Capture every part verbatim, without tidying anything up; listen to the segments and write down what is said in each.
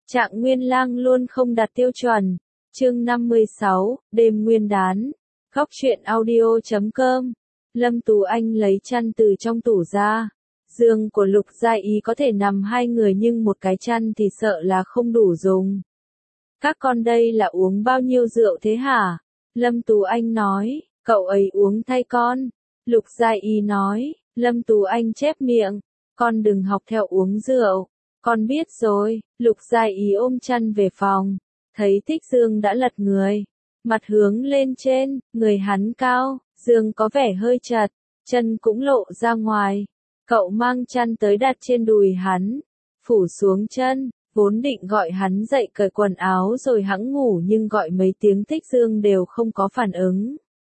Trạng Nguyên Lang luôn không đạt tiêu chuẩn. Chương năm mươi sáu, đêm nguyên đán. Góc truyện audio chấm com. Lâm Tú Anh lấy chăn từ trong tủ ra. Giường của Lục Gia Ý có thể nằm hai người nhưng một cái chăn thì sợ là không đủ dùng. Các con đây là uống bao nhiêu rượu thế hả? Lâm Tú Anh nói, cậu ấy uống thay con. Lục Gia Ý nói, Lâm Tú Anh chép miệng, con đừng học theo uống rượu. Con biết rồi. Lục Gia Ý ôm chăn về phòng, thấy Thích Dương đã lật người, mặt hướng lên trên, người hắn cao, giường có vẻ hơi chật, chân cũng lộ ra ngoài. Cậu mang chăn tới đặt trên đùi hắn, phủ xuống chân, vốn định gọi hắn dậy cởi quần áo rồi hẵng ngủ nhưng gọi mấy tiếng Thích Dương đều không có phản ứng.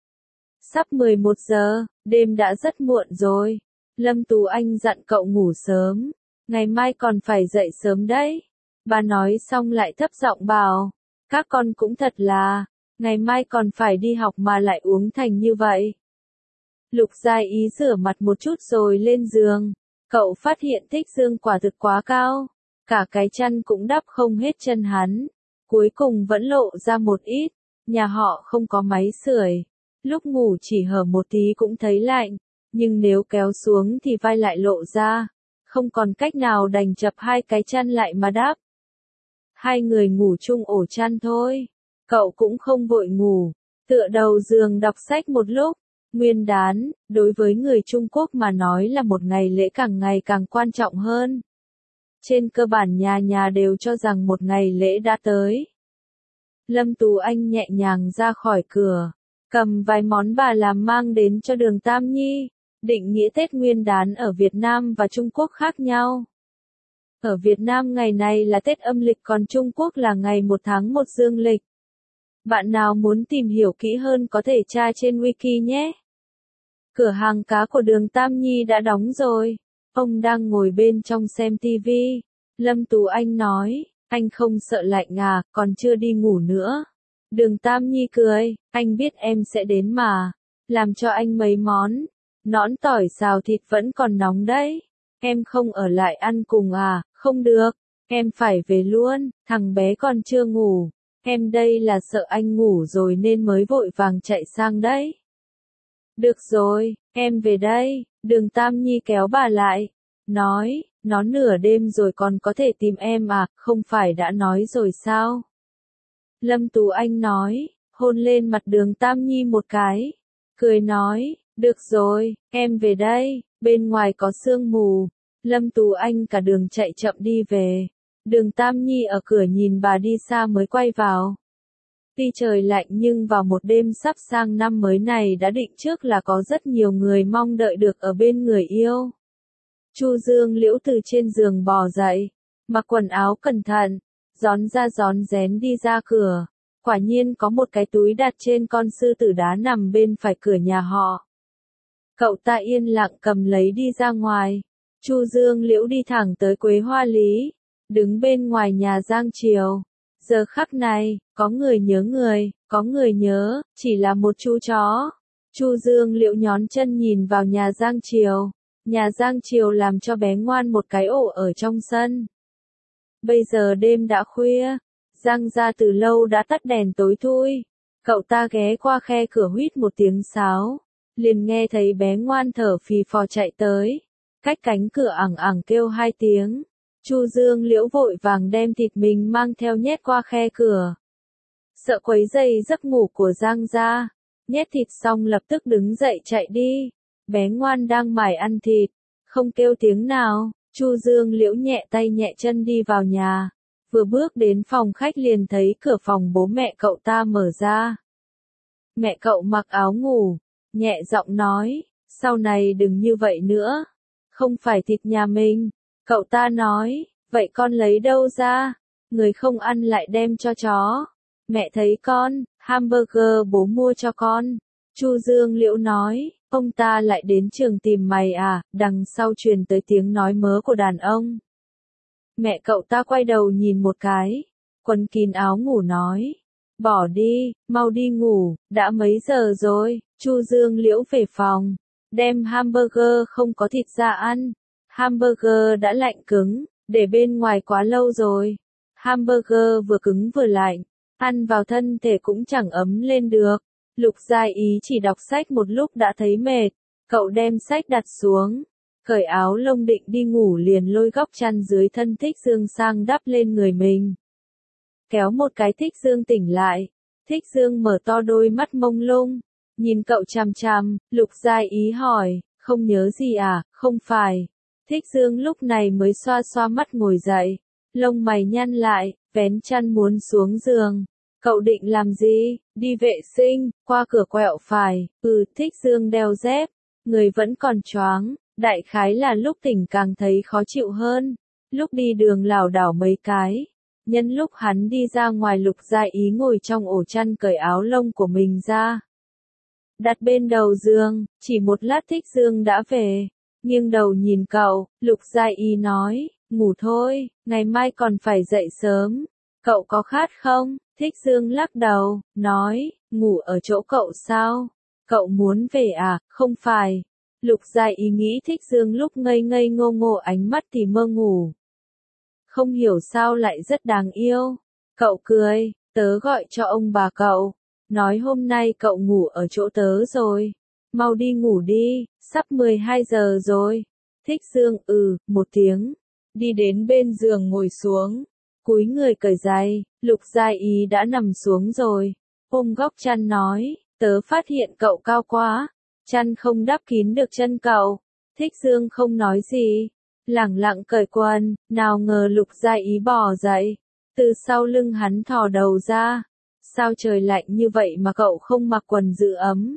Sắp mười một giờ, đêm đã rất muộn rồi. Lâm Tú Anh dặn cậu ngủ sớm, ngày mai còn phải dậy sớm đấy. Bà nói xong lại thấp giọng bảo, các con cũng thật là, ngày mai còn phải đi học mà lại uống thành như vậy. Lục Gia Ý rửa mặt một chút rồi lên giường, cậu phát hiện Thích Dương quả thực quá cao, cả cái chăn cũng đắp không hết chân hắn, cuối cùng vẫn lộ ra một ít, nhà họ không có máy sưởi, lúc ngủ chỉ hở một tí cũng thấy lạnh, nhưng nếu kéo xuống thì vai lại lộ ra, không còn cách nào đành chập hai cái chăn lại mà đắp. Hai người ngủ chung ổ chăn thôi, cậu cũng không vội ngủ, tựa đầu giường đọc sách một lúc. Nguyên đán, đối với người Trung Quốc mà nói là một ngày lễ càng ngày càng quan trọng hơn. Trên cơ bản nhà nhà đều cho rằng một ngày lễ đã tới. Lâm Tú Anh nhẹ nhàng ra khỏi cửa, cầm vài món bà làm mang đến cho Đường Tam Nhi. Định nghĩa Tết Nguyên đán ở Việt Nam và Trung Quốc khác nhau. Ở Việt Nam ngày này là Tết âm lịch còn Trung Quốc là ngày một tháng một dương lịch. Bạn nào muốn tìm hiểu kỹ hơn có thể tra trên wiki nhé. Cửa hàng cá của Đường Tam Nhi đã đóng rồi. Ông đang ngồi bên trong xem tivi. Lâm Tú Anh nói, anh không sợ lạnh à, còn chưa đi ngủ nữa. Đường Tam Nhi cười, anh biết em sẽ đến mà. Làm cho anh mấy món. Nõn tỏi xào thịt vẫn còn nóng đấy. Em không ở lại ăn cùng à? Không được. Em phải về luôn, thằng bé còn chưa ngủ. Em đây là sợ anh ngủ rồi nên mới vội vàng chạy sang đấy. Được rồi, em về đây. Đường Tam Nhi kéo bà lại. Nói, nó nửa đêm rồi còn có thể tìm em à? Không phải đã nói rồi sao? Lâm Tú Anh nói, hôn lên mặt Đường Tam Nhi một cái. Cười nói, được rồi, em về đây, bên ngoài có sương mù. Lâm Tú Anh cả đường chạy chậm đi về. Đường Tam Nhi ở cửa nhìn bà đi xa mới quay vào. Tuy trời lạnh nhưng vào một đêm sắp sang năm mới này đã định trước là có rất nhiều người mong đợi được ở bên người yêu. Chu Dương Liễu từ trên giường bò dậy, mặc quần áo cẩn thận, rón ra rón rén đi ra cửa. Quả nhiên có một cái túi đặt trên con sư tử đá nằm bên phải cửa nhà họ. Cậu ta yên lặng cầm lấy đi ra ngoài. Chu Dương Liễu đi thẳng tới Quế Hoa Lý, đứng bên ngoài nhà Giang Triều. Giờ khắc này, có người nhớ người, có người nhớ, chỉ là một chú chó. Chu Dương Liễu nhón chân nhìn vào nhà Giang Triều. Nhà Giang Triều làm cho bé ngoan một cái ổ ở trong sân. Bây giờ đêm đã khuya, Giang gia từ lâu đã tắt đèn tối thui. Cậu ta ghé qua khe cửa huýt một tiếng sáo, liền nghe thấy bé ngoan thở phì phò chạy tới. Cách cánh cửa ẳng ẳng kêu hai tiếng. Chu Dương Liễu vội vàng đem thịt mình mang theo nhét qua khe cửa. Sợ quấy rầy giấc ngủ của Giang gia, nhét thịt xong lập tức đứng dậy chạy đi. Bé ngoan đang mải ăn thịt, không kêu tiếng nào. Chu Dương Liễu nhẹ tay nhẹ chân đi vào nhà. Vừa bước đến phòng khách liền thấy cửa phòng bố mẹ cậu ta mở ra. Mẹ cậu mặc áo ngủ, nhẹ giọng nói, sau này đừng như vậy nữa. Không phải thịt nhà mình. Cậu ta nói, vậy con lấy đâu ra? Người không ăn lại đem cho chó. Mẹ thấy con, hamburger bố mua cho con. Chu Dương Liễu nói, ông ta lại đến trường tìm mày à? Đằng sau truyền tới tiếng nói mớ của đàn ông. Mẹ cậu ta quay đầu nhìn một cái, quấn kín áo ngủ nói, bỏ đi, mau đi ngủ, đã mấy giờ rồi. Chu Dương Liễu về phòng, đem hamburger không có thịt ra ăn. Hamburger đã lạnh cứng, để bên ngoài quá lâu rồi. Hamburger vừa cứng vừa lạnh, ăn vào thân thể cũng chẳng ấm lên được. Lục Gia Ý chỉ đọc sách một lúc đã thấy mệt, cậu đem sách đặt xuống, cởi áo lông định đi ngủ liền lôi góc chăn dưới thân Thích Dương sang đắp lên người mình. Kéo một cái Thích Dương tỉnh lại, Thích Dương mở to đôi mắt mông lung, nhìn cậu chằm chằm, Lục Gia Ý hỏi, không nhớ gì à, không phải. Thích Dương lúc này mới xoa xoa mắt ngồi dậy, lông mày nhăn lại, vén chăn muốn xuống giường. Cậu định làm gì? Đi vệ sinh, qua cửa quẹo phải, ừ, Thích Dương đeo dép, người vẫn còn choáng, đại khái là lúc tỉnh càng thấy khó chịu hơn, lúc đi đường lảo đảo mấy cái. Nhân lúc hắn đi ra ngoài Lục Gia Ý ngồi trong ổ chăn cởi áo lông của mình ra. Đặt bên đầu giường, chỉ một lát Thích Dương đã về, nghiêng đầu nhìn cậu, Lục Gia Ý nói, ngủ thôi, ngày mai còn phải dậy sớm, cậu có khát không? Thích Dương lắc đầu, nói, ngủ ở chỗ cậu sao? Cậu muốn về à? Không phải. Lục Gia Ý nghĩ Thích Dương lúc ngây ngây ngô ngô ánh mắt thì mơ ngủ. Không hiểu sao lại rất đáng yêu. Cậu cười, tớ gọi cho ông bà cậu, nói hôm nay cậu ngủ ở chỗ tớ rồi. Mau đi ngủ đi, sắp mười hai giờ rồi. Thích Dương ừ, một tiếng, đi đến bên giường ngồi xuống. Cúi người cởi giày, Lục Gia Ý đã nằm xuống rồi, ôm góc chăn nói, tớ phát hiện cậu cao quá, chăn không đắp kín được chân cậu. Thích Dương không nói gì, lẳng lặng cởi quần, nào ngờ Lục Gia Ý bò dậy, từ sau lưng hắn thò đầu ra, sao trời lạnh như vậy mà cậu không mặc quần giữ ấm?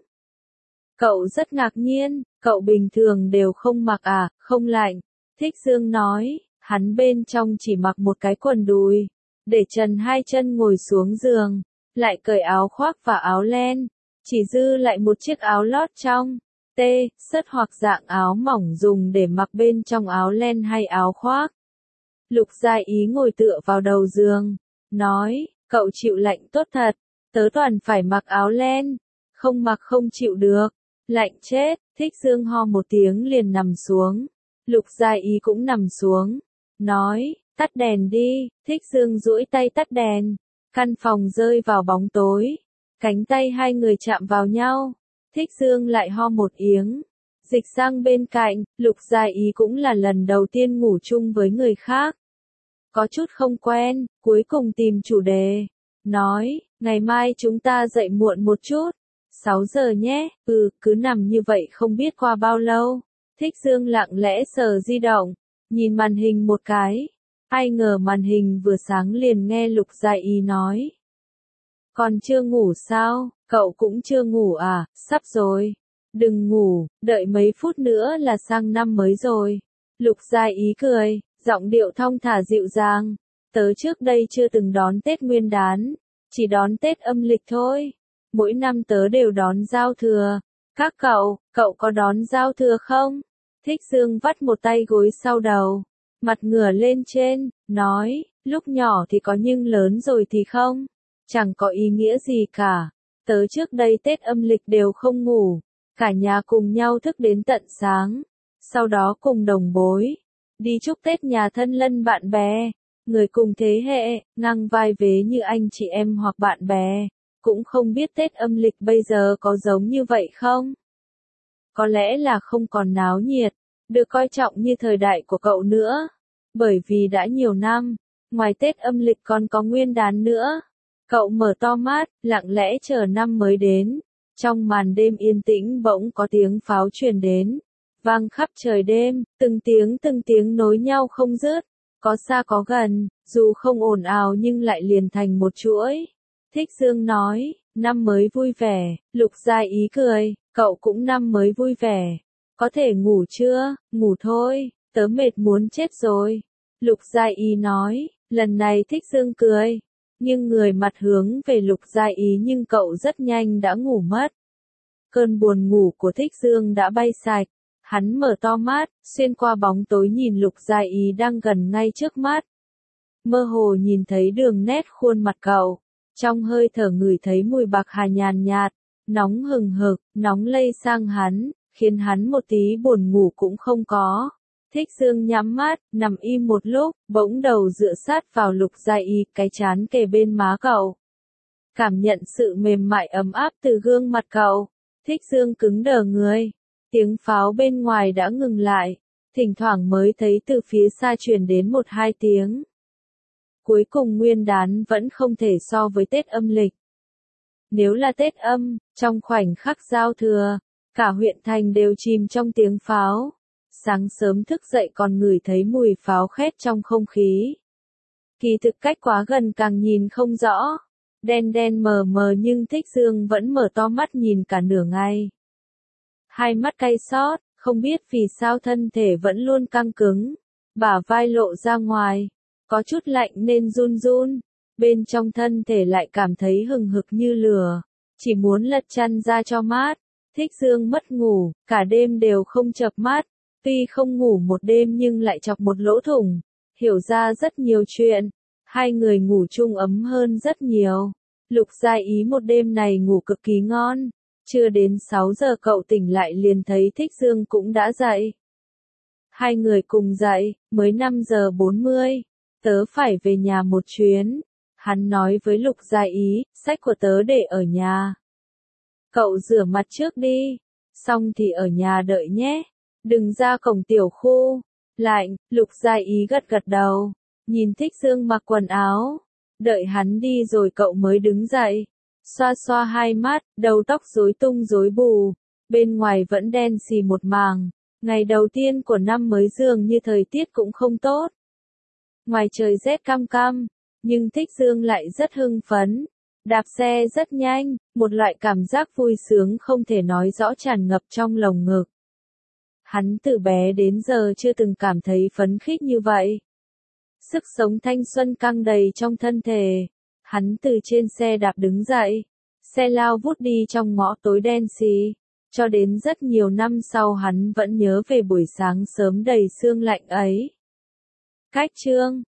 Cậu rất ngạc nhiên, cậu bình thường đều không mặc à, không lạnh. Thích Dương nói. Hắn bên trong chỉ mặc một cái quần đùi, để trần hai chân ngồi xuống giường, lại cởi áo khoác và áo len, chỉ dư lại một chiếc áo lót trong, tê, sất hoặc dạng áo mỏng dùng để mặc bên trong áo len hay áo khoác. Lục Gia Ý ngồi tựa vào đầu giường, nói, cậu chịu lạnh tốt thật, tớ toàn phải mặc áo len, không mặc không chịu được, lạnh chết. Thích Dương ho một tiếng liền nằm xuống, Lục Gia Ý cũng nằm xuống. Nói, tắt đèn đi. Thích Dương duỗi tay tắt đèn, căn phòng rơi vào bóng tối, cánh tay hai người chạm vào nhau, Thích Dương lại ho một tiếng, dịch sang bên cạnh. Lục Gia Ý cũng là lần đầu tiên ngủ chung với người khác, có chút không quen, cuối cùng tìm chủ đề, nói, ngày mai chúng ta dậy muộn một chút, sáu giờ nhé. Ừ, cứ nằm như vậy không biết qua bao lâu. Thích Dương lặng lẽ sờ di động, nhìn màn hình một cái, ai ngờ màn hình vừa sáng liền nghe Lục Gia Ý nói. Còn chưa ngủ sao, cậu cũng chưa ngủ à, sắp rồi. Đừng ngủ, đợi mấy phút nữa là sang năm mới rồi. Lục Gia Ý cười, giọng điệu thong thả dịu dàng. Tớ trước đây chưa từng đón Tết Nguyên đán, chỉ đón Tết âm lịch thôi. Mỗi năm tớ đều đón giao thừa. Các cậu, cậu có đón giao thừa không? Thích Dương vắt một tay gối sau đầu, mặt ngửa lên trên, nói, lúc nhỏ thì có nhưng lớn rồi thì không. Chẳng có ý nghĩa gì cả. Tớ trước đây Tết âm lịch đều không ngủ, cả nhà cùng nhau thức đến tận sáng, sau đó cùng đồng bối, đi chúc Tết nhà thân lân bạn bè, người cùng thế hệ, ngang vai vế như anh chị em hoặc bạn bè. Cũng không biết Tết âm lịch bây giờ có giống như vậy không? Có lẽ là không còn náo nhiệt, được coi trọng như thời đại của cậu nữa. Bởi vì đã nhiều năm, ngoài Tết âm lịch còn có Nguyên đán nữa. Cậu mở to mắt, lặng lẽ chờ năm mới đến. Trong màn đêm yên tĩnh bỗng có tiếng pháo truyền đến, vang khắp trời đêm, từng tiếng từng tiếng nối nhau không dứt, có xa có gần, dù không ồn ào nhưng lại liền thành một chuỗi. Thích Dương nói, năm mới vui vẻ. Lục Gia Ý cười, cậu cũng năm mới vui vẻ. Có thể ngủ chưa? Ngủ thôi, tớ mệt muốn chết rồi. Lục Gia Ý nói, lần này Thích Dương cười, nhưng người mặt hướng về Lục Gia Ý nhưng cậu rất nhanh đã ngủ mất. Cơn buồn ngủ của Thích Dương đã bay sạch, hắn mở to mắt, xuyên qua bóng tối nhìn Lục Gia Ý đang gần ngay trước mắt. Mơ hồ nhìn thấy đường nét khuôn mặt cậu, trong hơi thở ngửi thấy mùi bạc hà nhàn nhạt, nóng hừng hực, nóng lây sang hắn, khiến hắn một tí buồn ngủ cũng không có. Thích Dương nhắm mắt, nằm im một lúc, bỗng đầu dựa sát vào Lục Gia Y, cái trán kề bên má cậu. Cảm nhận sự mềm mại ấm áp từ gương mặt cậu, Thích Dương cứng đờ người. Tiếng pháo bên ngoài đã ngừng lại, thỉnh thoảng mới thấy từ phía xa truyền đến một hai tiếng. Cuối cùng Nguyên Đán vẫn không thể so với Tết âm lịch. Nếu là Tết âm, trong khoảnh khắc giao thừa, cả huyện thành đều chìm trong tiếng pháo. Sáng sớm thức dậy còn ngửi thấy mùi pháo khét trong không khí. Kỳ thực cách quá gần càng nhìn không rõ. Đen đen mờ mờ nhưng Thích Dương vẫn mở to mắt nhìn cả nửa ngày. Hai mắt cay xót, không biết vì sao thân thể vẫn luôn căng cứng. Bả vai lộ ra ngoài, có chút lạnh nên run run. Bên trong thân thể lại cảm thấy hừng hực như lửa, chỉ muốn lật chăn ra cho mát. Thích Dương mất ngủ, cả đêm đều không chợp mắt. Tuy không ngủ một đêm nhưng lại chọc một lỗ thủng, hiểu ra rất nhiều chuyện. Hai người ngủ chung ấm hơn rất nhiều. Lục Gia Ý một đêm này ngủ cực kỳ ngon. Chưa đến sáu giờ cậu tỉnh lại liền thấy Thích Dương cũng đã dậy. Hai người cùng dậy, mới năm giờ bốn mươi. Tớ phải về nhà một chuyến. Hắn nói với Lục Gia Ý, sách của tớ để ở nhà. Cậu rửa mặt trước đi, xong thì ở nhà đợi nhé. Đừng ra cổng tiểu khu. Lạnh, Lục Gia Ý gật gật đầu, nhìn Thích Dương mặc quần áo. Đợi hắn đi rồi cậu mới đứng dậy. Xoa xoa hai mắt, đầu tóc rối tung rối bù. Bên ngoài vẫn đen xì một màng. Ngày đầu tiên của năm mới dường như thời tiết cũng không tốt. Ngoài trời rét căm căm, nhưng Thích Dương lại rất hưng phấn. Đạp xe rất nhanh, một loại cảm giác vui sướng không thể nói rõ tràn ngập trong lồng ngực. Hắn từ bé đến giờ chưa từng cảm thấy phấn khích như vậy. Sức sống thanh xuân căng đầy trong thân thể. Hắn từ trên xe đạp đứng dậy. Xe lao vút đi trong ngõ tối đen xì. Cho đến rất nhiều năm sau hắn vẫn nhớ về buổi sáng sớm đầy sương lạnh ấy. Cách chương